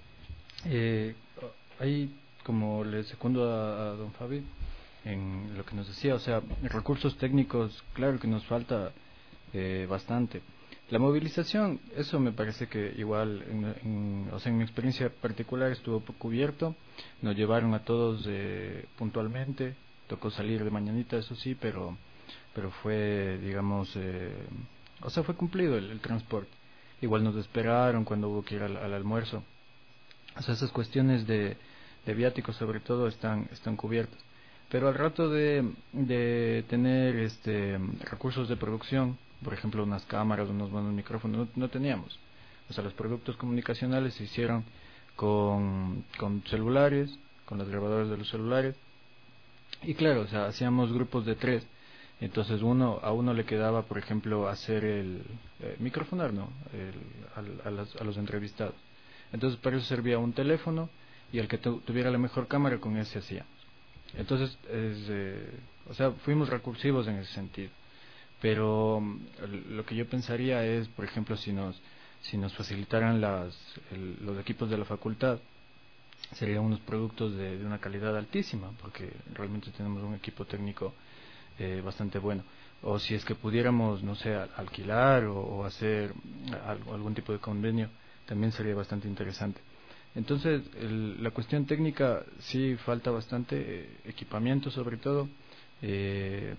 Eh, ahí, como le secundo a, a don Fabi en lo que nos decía, o sea, recursos técnicos, claro que nos falta eh, bastante. La movilización, eso me parece que igual, en, en, o sea, en mi experiencia particular estuvo cubierto, nos llevaron a todos eh, puntualmente, tocó salir de mañanita, eso sí, pero pero fue, digamos, eh, o sea, fue cumplido el, el transporte. Igual nos esperaron cuando hubo que ir al, al almuerzo. O sea, esas cuestiones de, de viáticos sobre todo están están cubiertas. Pero al rato de, de tener este recursos de producción, por ejemplo, unas cámaras, unos buenos micrófonos, no, no teníamos. O sea, los productos comunicacionales se hicieron con, con celulares, con las grabadoras de los celulares. Y claro, o sea, hacíamos grupos de tres. Entonces uno a uno le quedaba, por ejemplo, hacer el eh, microfonar, ¿no? El, a, a, las, a los entrevistados. Entonces para eso servía un teléfono, y el que tu, tuviera la mejor cámara, con ese hacíamos. Entonces, es, eh, o sea, fuimos recursivos en ese sentido. Pero lo que yo pensaría es, por ejemplo, si nos si nos facilitaran las, el, los equipos de la facultad, serían unos productos de, de una calidad altísima, porque realmente tenemos un equipo técnico eh, bastante bueno. O si es que pudiéramos, no sé, alquilar o, o hacer algo, algún tipo de convenio, también sería bastante interesante. Entonces, el, la cuestión técnica sí falta bastante, eh, equipamiento sobre todo, eh,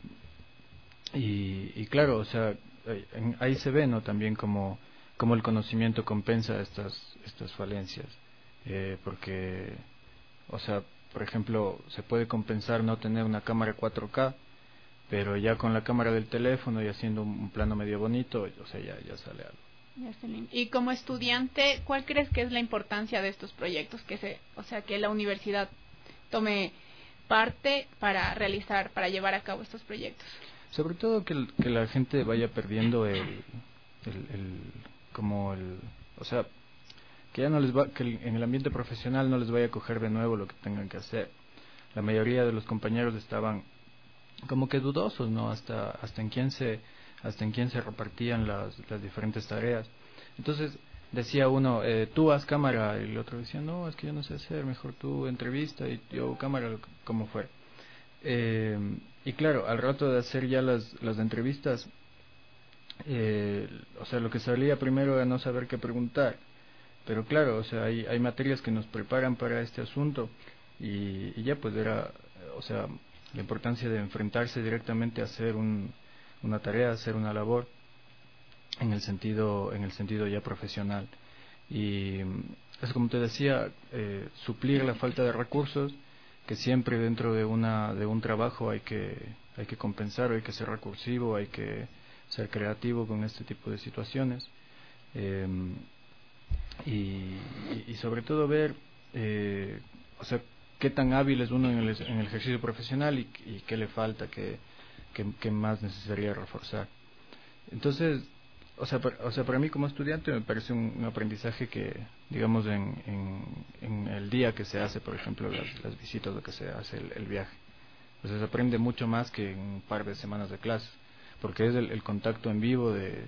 y, y claro, o sea, en, ahí se ve, ¿no?, también como, como el conocimiento compensa estas, estas falencias, eh, porque, o sea, por ejemplo, se puede compensar no tener una cámara cuatro K, pero ya con la cámara del teléfono y haciendo un, un plano medio bonito, o sea, ya, ya sale algo. Y como estudiante, ¿cuál crees que es la importancia de estos proyectos, que se, o sea, que la universidad tome parte para realizar, para llevar a cabo estos proyectos? Sobre todo que, el, que la gente vaya perdiendo el, el, el, como el, o sea, que ya no les va, que el, en el ambiente profesional no les vaya a coger de nuevo lo que tengan que hacer. La mayoría de los compañeros estaban como que dudosos, ¿no? Hasta, hasta en quién se hasta en quién se repartían las, las diferentes tareas. Entonces decía uno, eh, tú haz cámara, y el otro decía, no, es que yo no sé hacer, mejor tú entrevista y yo cámara, como fue. Eh, y claro, al rato de hacer ya las, las entrevistas, eh, o sea, lo que salía primero era no saber qué preguntar. Pero claro, o sea, hay, hay materias que nos preparan para este asunto, y, y ya pues era, o sea, la importancia de enfrentarse directamente a hacer un una tarea, hacer una labor en el sentido en el sentido ya profesional. Y es como te decía, eh, suplir la falta de recursos, que siempre dentro de una de un trabajo hay que hay que compensar, hay que ser recursivo, hay que ser creativo con este tipo de situaciones, eh, y, y sobre todo ver eh, o sea, qué tan hábil es uno en el, en el ejercicio profesional, y, y qué le falta, qué que, que más necesitaría reforzar. Entonces, o sea, para, o sea, para mí como estudiante me parece un, un aprendizaje que, digamos, en, en, en el día que se hace, por ejemplo, las, las visitas, lo que se hace, el, el viaje, pues se aprende mucho más que en un par de semanas de clases, porque es el, el contacto en vivo de,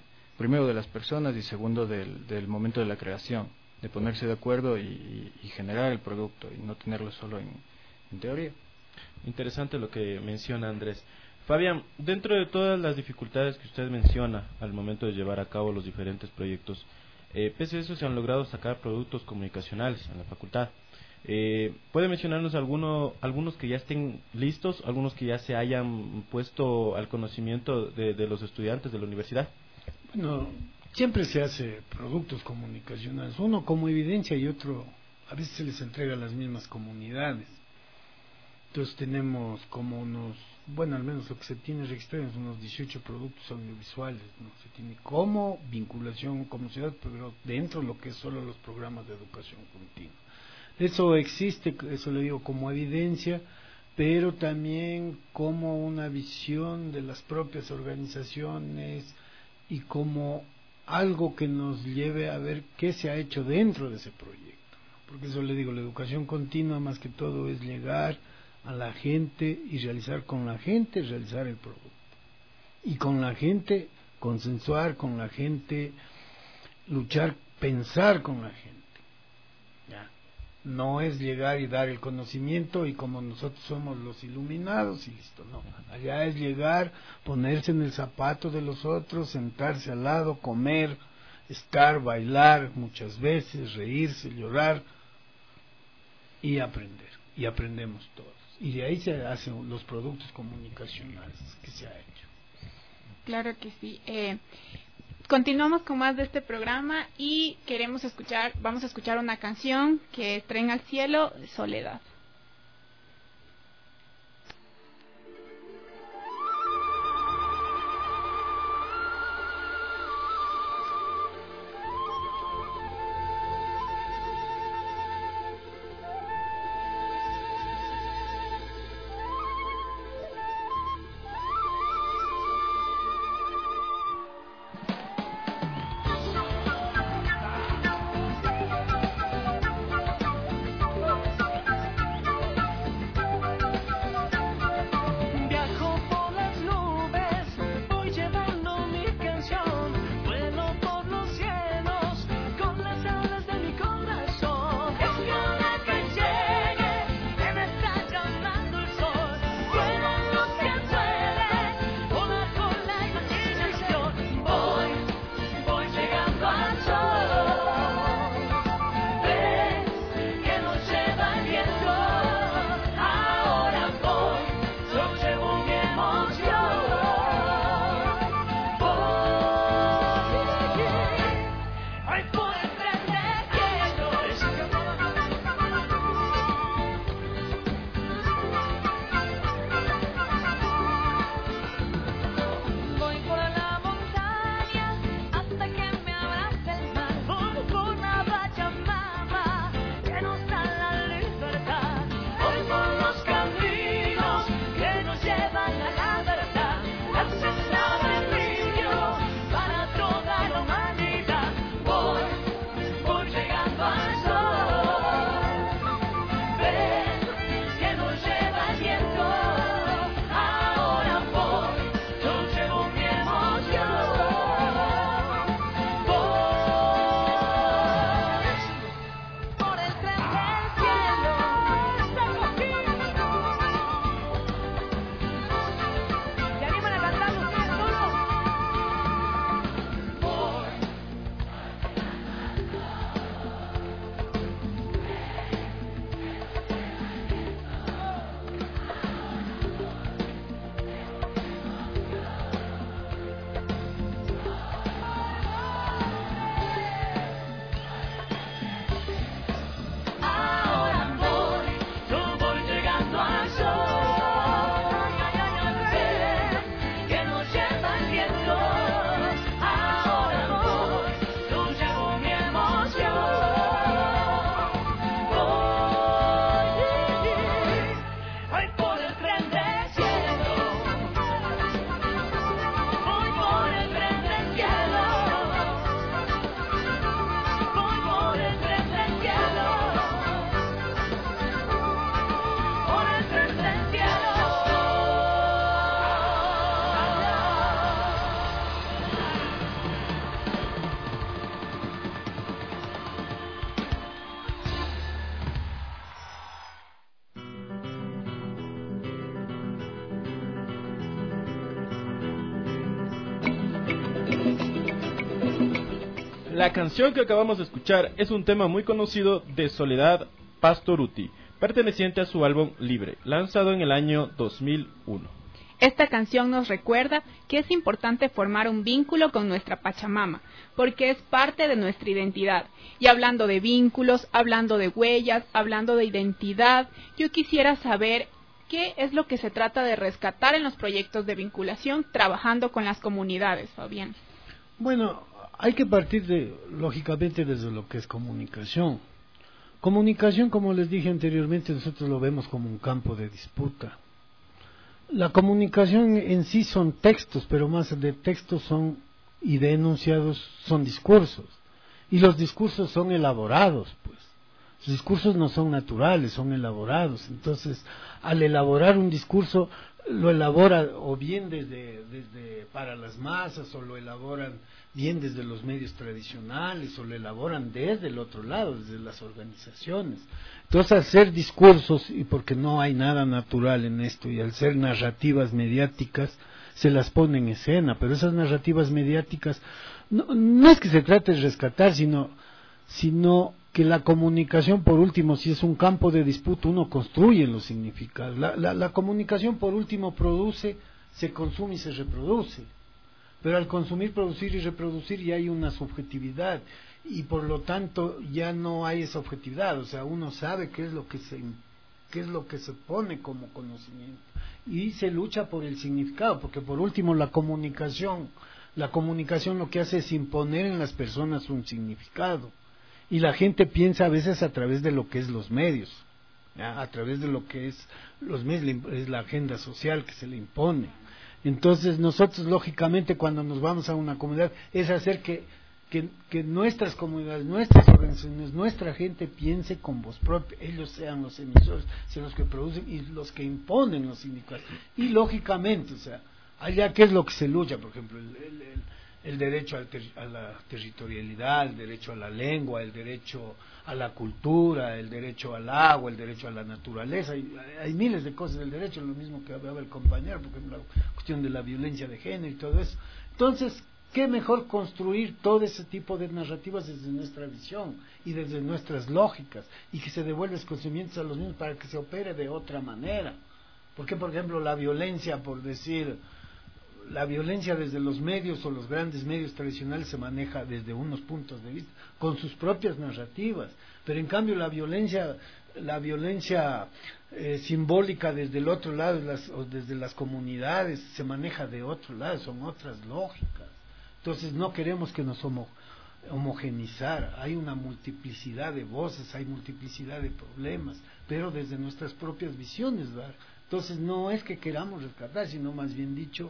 primero de las personas y segundo del, del momento de la creación, de ponerse de acuerdo y, y generar el producto y no tenerlo solo en, en teoría. Interesante lo que menciona Andrés. Fabián, dentro de todas las dificultades que usted menciona al momento de llevar a cabo los diferentes proyectos, eh, pese a eso se han logrado sacar productos comunicacionales en la facultad. Eh, ¿Puede mencionarnos alguno, algunos que ya estén listos, algunos que ya se hayan puesto al conocimiento de, de los estudiantes de la universidad? Bueno, siempre se hace productos comunicacionales, uno como evidencia y otro a veces se les entrega a las mismas comunidades. Entonces tenemos como unos, bueno, al menos lo que se tiene registrado es unos dieciocho productos audiovisuales, ¿no? Se tiene como vinculación como ciudad, pero dentro de lo que es solo los programas de educación continua. Eso existe, eso le digo como evidencia, pero también como una visión de las propias organizaciones y como algo que nos lleve a ver qué se ha hecho dentro de ese proyecto, ¿no? Porque eso le digo, la educación continua más que todo es llegar a la gente y realizar con la gente, realizar el producto. Y con la gente, consensuar con la gente, luchar, pensar con la gente. ¿Ya? No es llegar y dar el conocimiento y como nosotros somos los iluminados y listo, no. Allá es llegar, ponerse en el zapato de los otros, sentarse al lado, comer, estar, bailar muchas veces, reírse, llorar y aprender. Y aprendemos todos. Y de ahí se hacen los productos comunicacionales que se ha hecho. Claro que sí. Eh, continuamos con más de este programa y queremos escuchar, vamos a escuchar una canción que es Tren al Cielo, Soledad. La canción que acabamos de escuchar es un tema muy conocido de Soledad Pastorutti, perteneciente a su álbum Libre, lanzado en el año dos mil uno. Esta canción nos recuerda que es importante formar un vínculo con nuestra Pachamama, porque es parte de nuestra identidad. Y hablando de vínculos, hablando de huellas, hablando de identidad, yo quisiera saber qué es lo que se trata de rescatar en los proyectos de vinculación trabajando con las comunidades, Fabián. Bueno, hay que partir de, lógicamente, desde lo que es comunicación. Comunicación, como les dije anteriormente, nosotros lo vemos como un campo de disputa. La comunicación en sí son textos, pero más de textos son y de enunciados son discursos. Y los discursos son elaborados, pues. Los discursos no son naturales, son elaborados. Entonces, al elaborar un discurso, lo elabora o bien desde, desde para las masas, o lo elaboran bien desde los medios tradicionales, o lo elaboran desde el otro lado, desde las organizaciones. Entonces, al ser discursos, y porque no hay nada natural en esto, y al ser narrativas mediáticas, se las pone en escena, pero esas narrativas mediáticas, no, no es que se trate de rescatar, sino, sino que la comunicación, por último, si es un campo de disputa, uno construye los significados. La, la, la comunicación, por último, produce, se consume y se reproduce. Pero al consumir, producir y reproducir ya hay una subjetividad, y por lo tanto ya no hay esa objetividad. O sea, uno sabe qué es lo que se, qué es lo que se pone como conocimiento, y se lucha por el significado, porque por último la comunicación, la comunicación lo que hace es imponer en las personas un significado. Y la gente piensa a veces a través de lo que es los medios, ¿ya? A través de lo que es los medios, es la agenda social que se le impone. Entonces nosotros, lógicamente, cuando nos vamos a una comunidad, es hacer que, que, que nuestras comunidades, nuestras organizaciones, nuestra gente piense con voz propia, ellos sean los emisores, sean los que producen y los que imponen los sindicatos. Y lógicamente, o sea, allá qué es lo que se lucha, por ejemplo, el, el, el el derecho al ter a la territorialidad, el derecho a la lengua, el derecho a la cultura, el derecho al agua, el derecho a la naturaleza. Hay, hay miles de cosas del derecho, lo mismo que hablaba el compañero, por ejemplo, la cuestión de la violencia de género y todo eso. Entonces, qué mejor construir todo ese tipo de narrativas desde nuestra visión y desde nuestras lógicas, y que se devuelva los conocimientos a los mismos para que se opere de otra manera. Porque, por ejemplo, la violencia, por decir... la violencia desde los medios o los grandes medios tradicionales se maneja desde unos puntos de vista, con sus propias narrativas, pero en cambio la violencia, la violencia eh, simbólica desde el otro lado, las, o desde las comunidades, se maneja de otro lado, son otras lógicas. Entonces no queremos que nos homo, homogenizar, hay una multiplicidad de voces, hay multiplicidad de problemas, pero desde nuestras propias visiones, ¿verdad? Entonces no es que queramos rescatar, sino más bien dicho,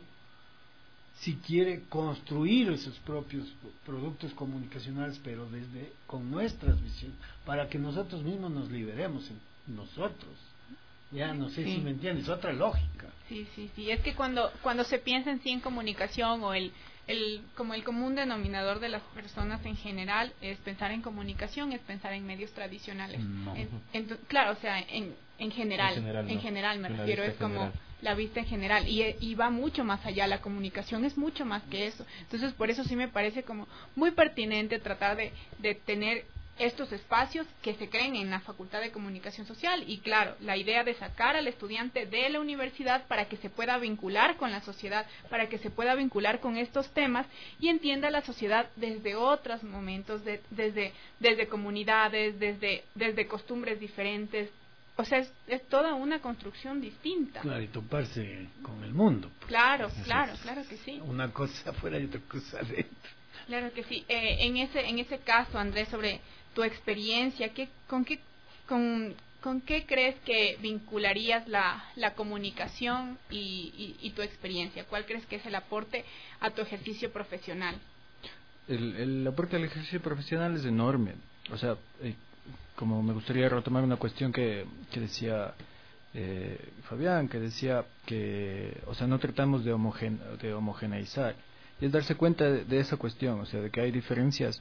si quiere construir esos propios productos comunicacionales, pero desde con nuestras visiones, para que nosotros mismos nos liberemos en nosotros. Ya no sé sí. si me entiendes, otra lógica. Sí, sí, sí. Es que cuando cuando se piensa en sí en comunicación, o el el como el común denominador de las personas en general es pensar en comunicación, es pensar en medios tradicionales. No. En, en, claro, o sea, en en general, en general, en general no. me Una refiero, es como general. La vista en general, y, y va mucho más allá, la comunicación es mucho más que eso. Entonces, por eso sí me parece como muy pertinente tratar de, de tener estos espacios que se creen en la Facultad de Comunicación Social, y claro, la idea de sacar al estudiante de la universidad para que se pueda vincular con la sociedad, para que se pueda vincular con estos temas y entienda la sociedad desde otros momentos, de, desde, desde comunidades, desde, desde costumbres diferentes. O sea, es, es toda una construcción distinta. Claro, y toparse con el mundo. Pues. Claro, claro, claro que sí. Una cosa afuera y otra cosa adentro. Claro que sí. Eh, en ese en ese caso, Andrés, sobre tu experiencia, ¿qué, con, qué, con, ¿con qué crees que vincularías la, la comunicación y, y, y tu experiencia? ¿Cuál crees que es el aporte a tu ejercicio profesional? El, el aporte al ejercicio profesional es enorme. O sea... Eh, como me gustaría retomar una cuestión que, que decía eh, Fabián, que decía que, o sea, no tratamos de, homogen, de homogeneizar, y es darse cuenta de, de esa cuestión, o sea, de que hay diferencias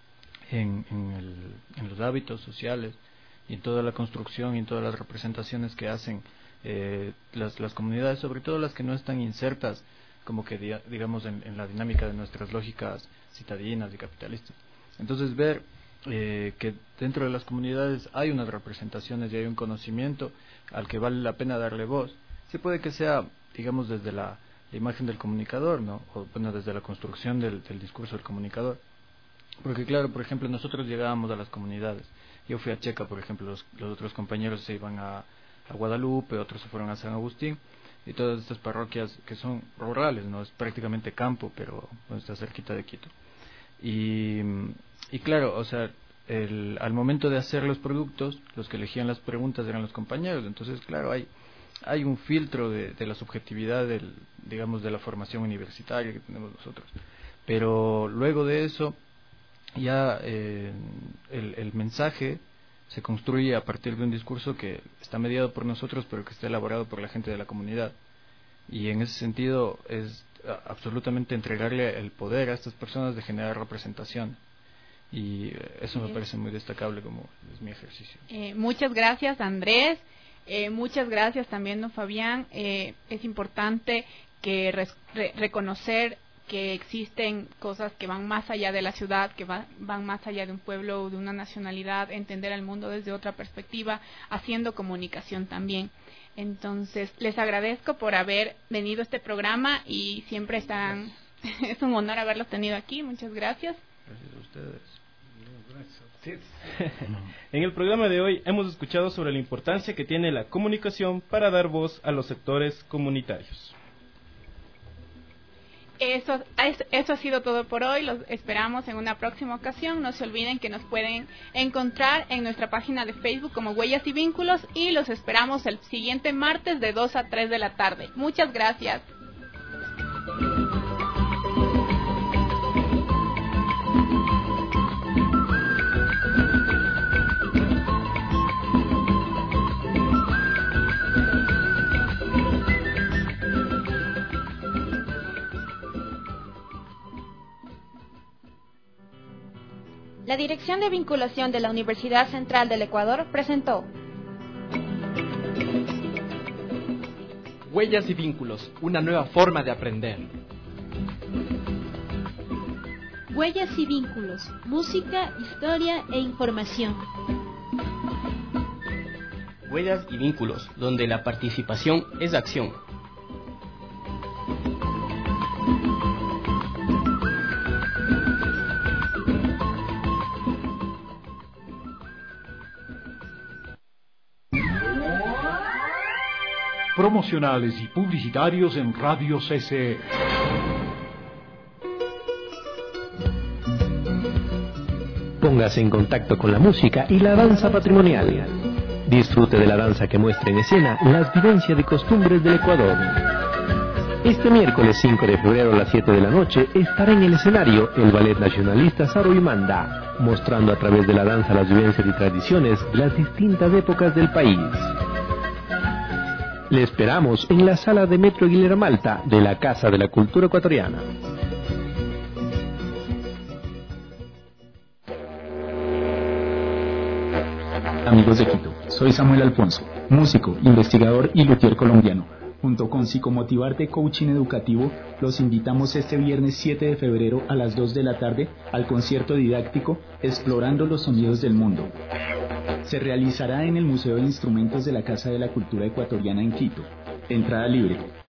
en, en, el, en los hábitos sociales y en toda la construcción y en todas las representaciones que hacen eh, las, las comunidades, sobre todo las que no están insertas como que digamos en, en la dinámica de nuestras lógicas citadinas y capitalistas. Entonces ver eh, que dentro de las comunidades hay unas representaciones y hay un conocimiento al que vale la pena darle voz. Sí puede que sea, digamos, desde la, la imagen del comunicador, ¿no? O bueno, desde la construcción del, del discurso del comunicador. Porque claro, por ejemplo, nosotros llegábamos a las comunidades. Yo fui a Checa, por ejemplo, los, los otros compañeros se iban a, a Guadalupe, otros se fueron a San Agustín, y todas estas parroquias que son rurales, no es prácticamente campo, pero bueno, está cerquita de Quito. Y, y claro, o sea, el, al momento de hacer los productos, los que elegían las preguntas eran los compañeros. Entonces, claro, hay hay un filtro de, de la subjetividad del, digamos, de la formación universitaria que tenemos nosotros. Pero luego de eso, ya eh, el, el mensaje se construye a partir de un discurso que está mediado por nosotros, pero que está elaborado por la gente de la comunidad. Y en ese sentido es absolutamente entregarle el poder a estas personas de generar representación. Y eso me parece muy destacable como es mi ejercicio. Eh, muchas gracias, Andrés. Eh, muchas gracias también, don Fabián. Eh, es importante que re re reconocer que existen cosas que van más allá de la ciudad, que va, van más allá de un pueblo o de una nacionalidad, entender al mundo desde otra perspectiva, haciendo comunicación también. Entonces, les agradezco por haber venido a este programa y siempre están, es un honor haberlos tenido aquí. Muchas gracias. Gracias a ustedes. En el programa de hoy hemos escuchado sobre la importancia que tiene la comunicación para dar voz a los sectores comunitarios. Eso, eso ha sido todo por hoy. Los esperamos en una próxima ocasión. No se olviden que nos pueden encontrar en nuestra página de Facebook como Huellas y Vínculos, y los esperamos el siguiente martes de dos a tres de la tarde. Muchas gracias. La Dirección de Vinculación de la Universidad Central del Ecuador presentó Huellas y Vínculos, una nueva forma de aprender. Huellas y Vínculos, música, historia e información. Huellas y Vínculos, donde la participación es acción. Promocionales y publicitarios en Radio C C E. Póngase en contacto con la música y la danza patrimonial. Disfrute de la danza que muestra en escena las vivencias y costumbres del Ecuador. Este miércoles cinco de febrero a las siete de la noche estará en el escenario el Ballet Nacionalista Saro y Manda, mostrando a través de la danza las vivencias y tradiciones de las distintas épocas del país. Le esperamos en la sala de Metro Aguilera Malta de la Casa de la Cultura Ecuatoriana. Amigos de Quito, soy Samuel Alfonso, músico, investigador y luthier colombiano. Junto con Psicomotivarte Coaching Educativo, los invitamos este viernes siete de febrero a las dos de la tarde al concierto didáctico Explorando los Sonidos del Mundo. Se realizará en el Museo de Instrumentos de la Casa de la Cultura Ecuatoriana en Quito. Entrada libre.